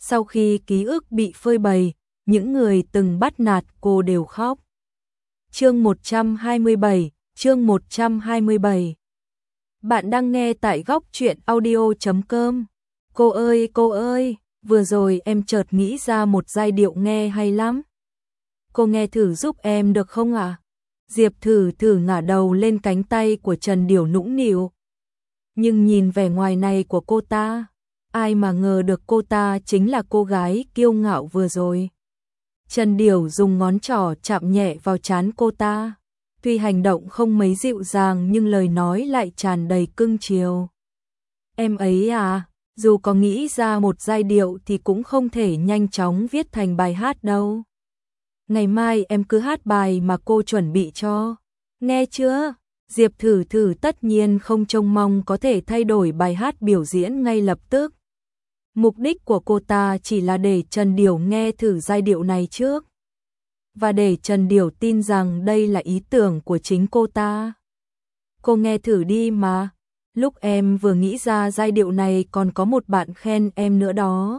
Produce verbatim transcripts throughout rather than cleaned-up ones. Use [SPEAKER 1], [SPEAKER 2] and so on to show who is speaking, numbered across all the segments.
[SPEAKER 1] Sau khi ký ức bị phơi bày, những người từng bắt nạt cô đều khóc. Chương một trăm hai mươi bảy, chương một trăm hai mươi bảy. Bạn đang nghe tại góc truyện audio chấm com. Cô ơi, cô ơi, vừa rồi em chợt nghĩ ra một giai điệu nghe hay lắm. Cô nghe thử giúp em được không ạ? À? Diệp Thử Thử ngả đầu lên cánh tay của Trần Điểu nũng nịu. Nhưng nhìn vẻ ngoài này của cô ta, ai mà ngờ được cô ta chính là cô gái kiêu ngạo vừa rồi. Trần Điểu dùng ngón trỏ chạm nhẹ vào trán cô ta. Tuy hành động không mấy dịu dàng nhưng lời nói lại tràn đầy cưng chiều. Em ấy à, dù có nghĩ ra một giai điệu thì cũng không thể nhanh chóng viết thành bài hát đâu. Ngày mai em cứ hát bài mà cô chuẩn bị cho. Nghe chưa? Diệp Thử Thử tất nhiên không trông mong có thể thay đổi bài hát biểu diễn ngay lập tức. Mục đích của cô ta chỉ là để Trần Điểu nghe thử giai điệu này trước. Và để Trần Điểu tin rằng đây là ý tưởng của chính cô ta. Cô nghe thử đi mà. Lúc em vừa nghĩ ra giai điệu này còn có một bạn khen em nữa đó.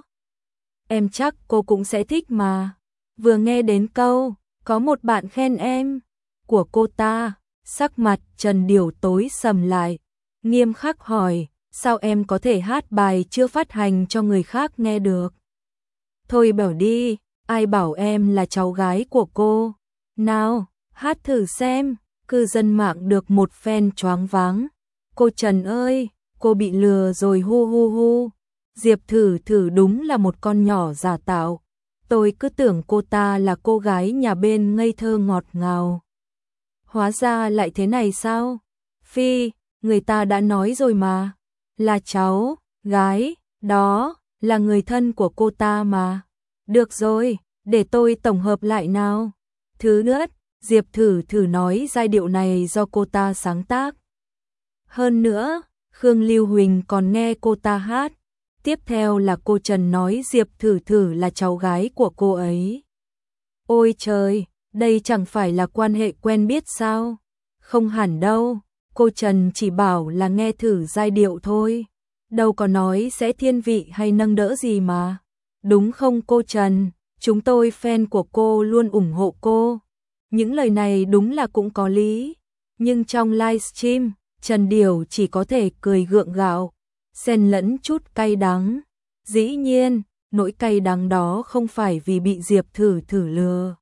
[SPEAKER 1] Em chắc cô cũng sẽ thích mà. Vừa nghe đến câu, có một bạn khen em, của cô ta, sắc mặt Trần Điểu tối sầm lại, nghiêm khắc hỏi, sao em có thể hát bài chưa phát hành cho người khác nghe được? Thôi bảo đi, ai bảo em là cháu gái của cô? Nào, hát thử xem, cư dân mạng được một phen choáng váng. Cô Trần ơi, cô bị lừa rồi hu hu hu. Diệp Thử Thử đúng là một con nhỏ giả tạo. Tôi cứ tưởng cô ta là cô gái nhà bên ngây thơ ngọt ngào. Hóa ra lại thế này sao? Phi, người ta đã nói rồi mà. Là cháu, gái, đó, là người thân của cô ta mà. Được rồi, để tôi tổng hợp lại nào. Thứ nhất, Diệp Thử Thử nói giai điệu này do cô ta sáng tác. Hơn nữa, Khương Lưu Huỳnh còn nghe cô ta hát. Tiếp theo là cô Trần nói Diệp Thử Thử là cháu gái của cô ấy. Ôi trời, đây chẳng phải là quan hệ quen biết sao? Không hẳn đâu, cô Trần chỉ bảo là nghe thử giai điệu thôi. Đâu có nói sẽ thiên vị hay nâng đỡ gì mà. Đúng không cô Trần? Chúng tôi fan của cô luôn ủng hộ cô. Những lời này đúng là cũng có lý. Nhưng trong livestream, Trần Điểu chỉ có thể cười gượng gạo, xen lẫn chút cay đắng. Dĩ nhiên, nỗi cay đắng đó không phải vì bị Diệp Thử Thử lừa,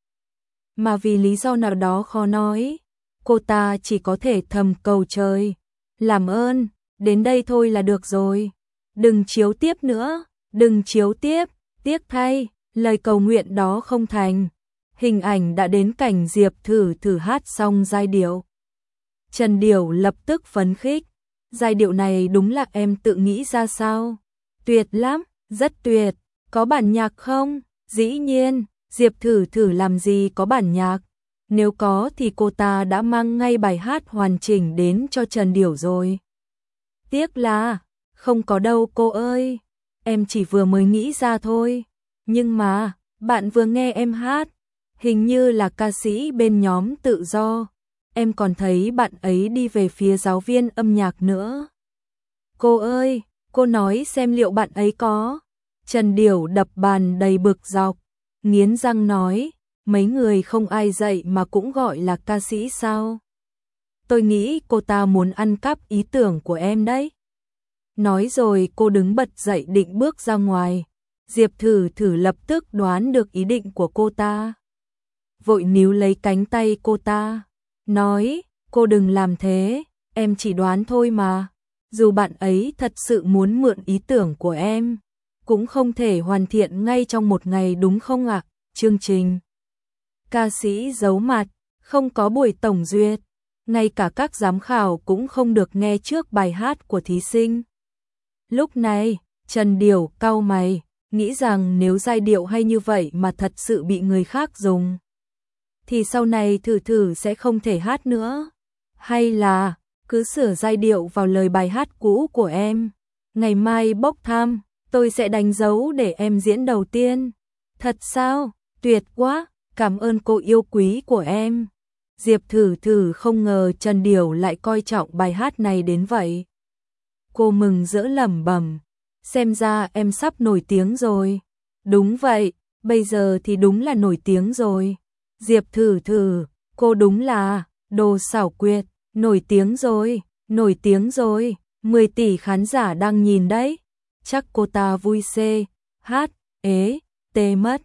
[SPEAKER 1] mà vì lý do nào đó khó nói. Cô ta chỉ có thể thầm cầu trời, làm ơn, đến đây thôi là được rồi. Đừng chiếu tiếp nữa, đừng chiếu tiếp, tiếc thay, lời cầu nguyện đó không thành. Hình ảnh đã đến cảnh Diệp Thử Thử hát xong giai điệu. Trần Điểu lập tức phấn khích. Giai điệu này đúng là em tự nghĩ ra sao? Tuyệt lắm, rất tuyệt. Có bản nhạc không? Dĩ nhiên, Diệp Thử Thử làm gì có bản nhạc. Nếu có thì cô ta đã mang ngay bài hát hoàn chỉnh đến cho Trần Điểu rồi. Tiếc là, không có đâu cô ơi. Em chỉ vừa mới nghĩ ra thôi. Nhưng mà, bạn vừa nghe em hát. Hình như là ca sĩ bên nhóm Tự Do. Em còn thấy bạn ấy đi về phía giáo viên âm nhạc nữa. Cô ơi, cô nói xem liệu bạn ấy có. Trần Điểu đập bàn đầy bực dọc, nghiến răng nói, mấy người không ai dạy mà cũng gọi là ca sĩ sao? Tôi nghĩ cô ta muốn ăn cắp ý tưởng của em đấy. Nói rồi cô đứng bật dậy định bước ra ngoài. Diệp Thử Thử lập tức đoán được ý định của cô ta. Vội níu lấy cánh tay cô ta. Nói, cô đừng làm thế, em chỉ đoán thôi mà. Dù bạn ấy thật sự muốn mượn ý tưởng của em, cũng không thể hoàn thiện ngay trong một ngày đúng không ạ? Chương trình ca sĩ giấu mặt, không có buổi tổng duyệt, ngay cả các giám khảo cũng không được nghe trước bài hát của thí sinh. Lúc này, Trần Điểu cau mày, nghĩ rằng nếu giai điệu hay như vậy mà thật sự bị người khác dùng, thì sau này Thử Thử sẽ không thể hát nữa. Hay là, cứ sửa giai điệu vào lời bài hát cũ của em. Ngày mai bốc thăm, tôi sẽ đánh dấu để em diễn đầu tiên. Thật sao? Tuyệt quá, cảm ơn cô yêu quý của em. Diệp Thử Thử không ngờ Trần Điểu lại coi trọng bài hát này đến vậy. Cô mừng rỡ lẩm bẩm, xem ra em sắp nổi tiếng rồi. Đúng vậy, bây giờ thì đúng là nổi tiếng rồi. Diệp Thử Thử, cô đúng là đồ xảo quyệt, nổi tiếng rồi, nổi tiếng rồi, mười tỷ khán giả đang nhìn đấy. Chắc cô ta vui xê, hát, ế, tê mất.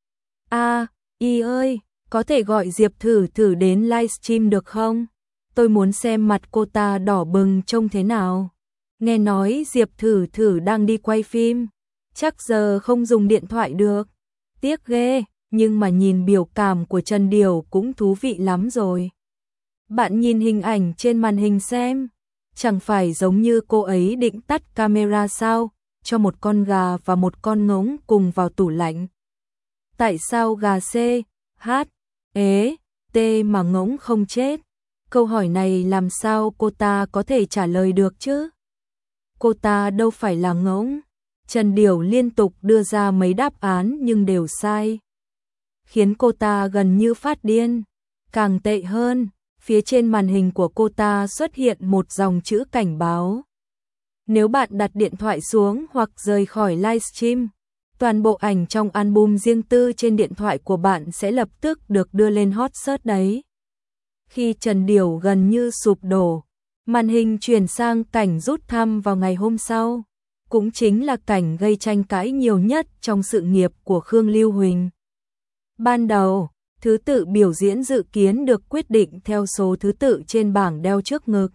[SPEAKER 1] A, y ơi, có thể gọi Diệp Thử Thử đến livestream được không? Tôi muốn xem mặt cô ta đỏ bừng trông thế nào. Nghe nói Diệp Thử Thử đang đi quay phim, chắc giờ không dùng điện thoại được. Tiếc ghê, nhưng mà nhìn biểu cảm của Trần Điều cũng thú vị lắm rồi. Bạn nhìn hình ảnh trên màn hình xem, chẳng phải giống như cô ấy định tắt camera sao, cho một con gà và một con ngỗng cùng vào tủ lạnh. Tại sao gà C, H, ế, T mà ngỗng không chết? Câu hỏi này làm sao cô ta có thể trả lời được chứ? Cô ta đâu phải là ngỗng. Trần Điều liên tục đưa ra mấy đáp án nhưng đều sai, khiến cô ta gần như phát điên. Càng tệ hơn, phía trên màn hình của cô ta xuất hiện một dòng chữ cảnh báo. Nếu bạn đặt điện thoại xuống hoặc rời khỏi livestream, toàn bộ ảnh trong album riêng tư trên điện thoại của bạn sẽ lập tức được đưa lên hot search đấy. Khi Trần Điều gần như sụp đổ, màn hình chuyển sang cảnh rút thăm vào ngày hôm sau, cũng chính là cảnh gây tranh cãi nhiều nhất trong sự nghiệp của Khương Lưu Huỳnh. Ban đầu, thứ tự biểu diễn dự kiến được quyết định theo số thứ tự trên bảng đeo trước ngực.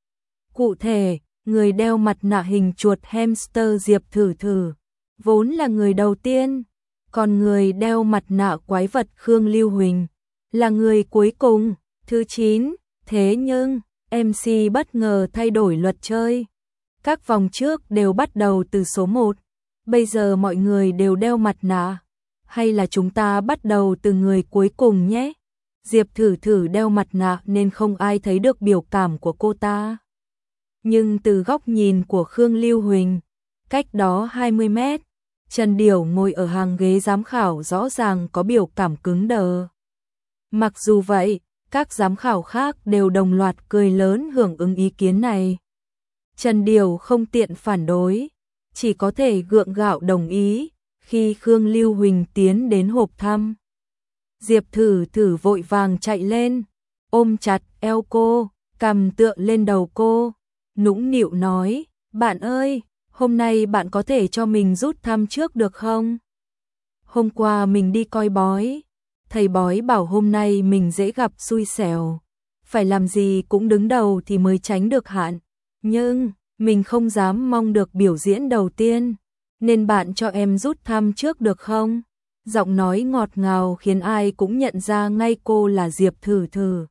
[SPEAKER 1] Cụ thể, người đeo mặt nạ hình chuột hamster Diệp Thử Thử vốn là người đầu tiên, còn người đeo mặt nạ quái vật Khương Lưu Huỳnh là người cuối cùng, thứ chín. Thế nhưng, em xê bất ngờ thay đổi luật chơi. Các vòng trước đều bắt đầu từ số một, bây giờ mọi người đều đeo mặt nạ. Hay là chúng ta bắt đầu từ người cuối cùng nhé? Diệp Thử Thử đeo mặt nạ nên không ai thấy được biểu cảm của cô ta. Nhưng từ góc nhìn của Khương Lưu Huỳnh, cách đó hai mươi mét, Trần Điều ngồi ở hàng ghế giám khảo rõ ràng có biểu cảm cứng đờ. Mặc dù vậy, các giám khảo khác đều đồng loạt cười lớn hưởng ứng ý kiến này. Trần Điều không tiện phản đối, chỉ có thể gượng gạo đồng ý. Khi Khương Lưu Huỳnh tiến đến hộp thăm, Diệp Thử Thử vội vàng chạy lên, ôm chặt eo cô, cầm tựa lên đầu cô, nũng nịu nói, bạn ơi, hôm nay bạn có thể cho mình rút thăm trước được không? Hôm qua mình đi coi bói, thầy bói bảo hôm nay mình dễ gặp xui xẻo, phải làm gì cũng đứng đầu thì mới tránh được hạn, nhưng mình không dám mong được biểu diễn đầu tiên. Nên bạn cho em rút thăm trước được không? Giọng nói ngọt ngào khiến ai cũng nhận ra ngay cô là Diệp Thử Thử.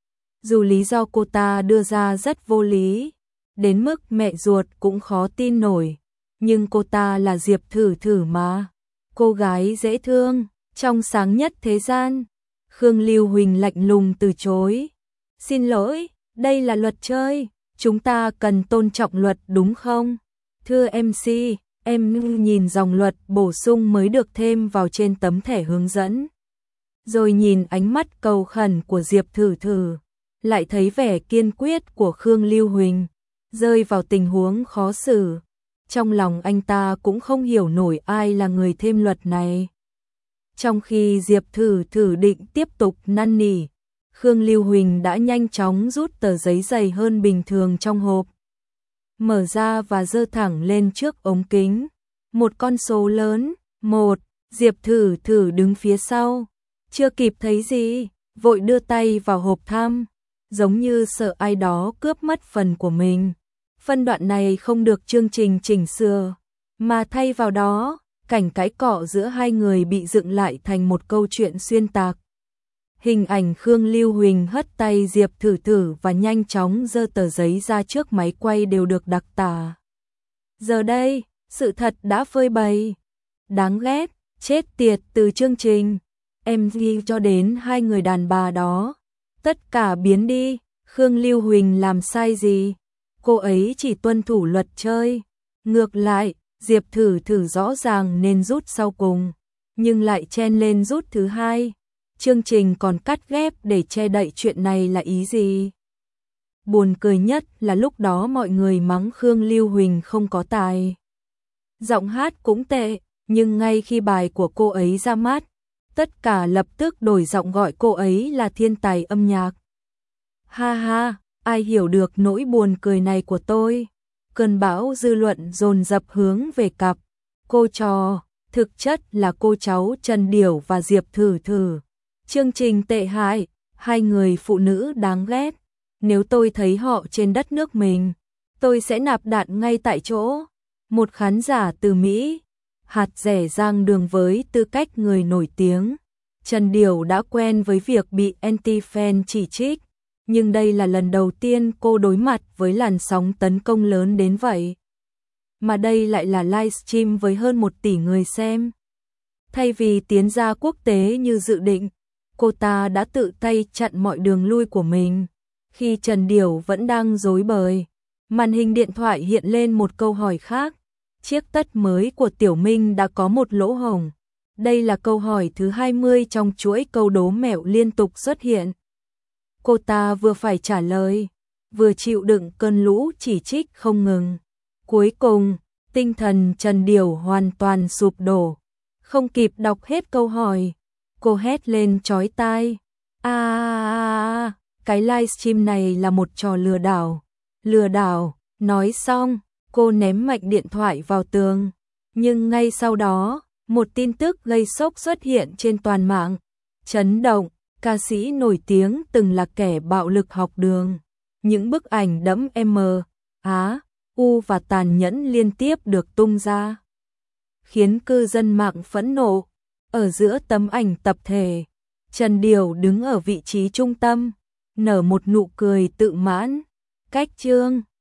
[SPEAKER 1] Dù lý do cô ta đưa ra rất vô lý, đến mức mẹ ruột cũng khó tin nổi, nhưng cô ta là Diệp Thử Thử mà. Cô gái dễ thương, trong sáng nhất thế gian. Khương Lưu Huỳnh lạnh lùng từ chối. Xin lỗi, đây là luật chơi, chúng ta cần tôn trọng luật đúng không? Thưa em xê, em nhìn dòng luật bổ sung mới được thêm vào trên tấm thẻ hướng dẫn. Rồi nhìn ánh mắt cầu khẩn của Diệp Thử Thử, lại thấy vẻ kiên quyết của Khương Lưu Huỳnh, rơi vào tình huống khó xử. Trong lòng anh ta cũng không hiểu nổi ai là người thêm luật này. Trong khi Diệp Thử Thử định tiếp tục năn nỉ, Khương Lưu Huỳnh đã nhanh chóng rút tờ giấy dày hơn bình thường trong hộp, mở ra và giơ thẳng lên trước ống kính. Một con số lớn, một, Diệp Thử Thử đứng phía sau, chưa kịp thấy gì, vội đưa tay vào hộp thăm, giống như sợ ai đó cướp mất phần của mình. Phân đoạn này không được chương trình chỉnh sửa, mà thay vào đó, cảnh cãi cọ giữa hai người bị dựng lại thành một câu chuyện xuyên tạc. Hình ảnh Khương Lưu Huỳnh hất tay Diệp Thử Thử và nhanh chóng giơ tờ giấy ra trước máy quay đều được đặc tả. Giờ đây, sự thật đã phơi bày. Đáng ghét, chết tiệt từ chương trình em vê cho đến hai người đàn bà đó. Tất cả biến đi, Khương Lưu Huỳnh làm sai gì? Cô ấy chỉ tuân thủ luật chơi. Ngược lại, Diệp Thử Thử rõ ràng nên rút sau cùng, nhưng lại chen lên rút thứ hai. Chương trình còn cắt ghép để che đậy chuyện này là ý gì? Buồn cười nhất là lúc đó mọi người mắng Khương Lưu Huỳnh không có tài. Giọng hát cũng tệ, nhưng ngay khi bài của cô ấy ra mắt, tất cả lập tức đổi giọng gọi cô ấy là thiên tài âm nhạc. Ha ha, ai hiểu được nỗi buồn cười này của tôi? Cơn bão dư luận dồn dập hướng về cặp cô trò, thực chất là cô cháu Trần Điểu và Diệp Thử Thử. Chương trình tệ hại, hai người phụ nữ đáng ghét. Nếu tôi thấy họ trên đất nước mình, tôi sẽ nạp đạn ngay tại chỗ. Một khán giả từ Mỹ, hạt rẻ rang đường. Với tư cách người nổi tiếng, Trần Điểu đã quen với việc bị anti-fan chỉ trích, nhưng đây là lần đầu tiên cô đối mặt với làn sóng tấn công lớn đến vậy. Mà đây lại là livestream với hơn một tỷ người xem. Thay vì tiến ra quốc tế như dự định, cô ta đã tự tay chặn mọi đường lui của mình. Khi Trần Điểu vẫn đang rối bời, màn hình điện thoại hiện lên một câu hỏi khác. Chiếc tất mới của Tiểu Minh đã có một lỗ hổng. Đây là câu hỏi thứ hai mươi trong chuỗi câu đố mẹo liên tục xuất hiện. Cô ta vừa phải trả lời, vừa chịu đựng cơn lũ chỉ trích không ngừng. Cuối cùng, tinh thần Trần Điểu hoàn toàn sụp đổ. Không kịp đọc hết câu hỏi, cô hét lên chói tai. À, à, à, cái livestream này là một trò lừa đảo. Lừa đảo, nói xong, cô ném mạnh điện thoại vào tường. Nhưng ngay sau đó, một tin tức gây sốc xuất hiện trên toàn mạng. Chấn động, ca sĩ nổi tiếng từng là kẻ bạo lực học đường. Những bức ảnh đẫm M, Á, U và tàn nhẫn liên tiếp được tung ra, khiến cư dân mạng phẫn nộ. Ở giữa tấm ảnh tập thể, Trần Điểu đứng ở vị trí trung tâm, nở một nụ cười tự mãn. Cách chương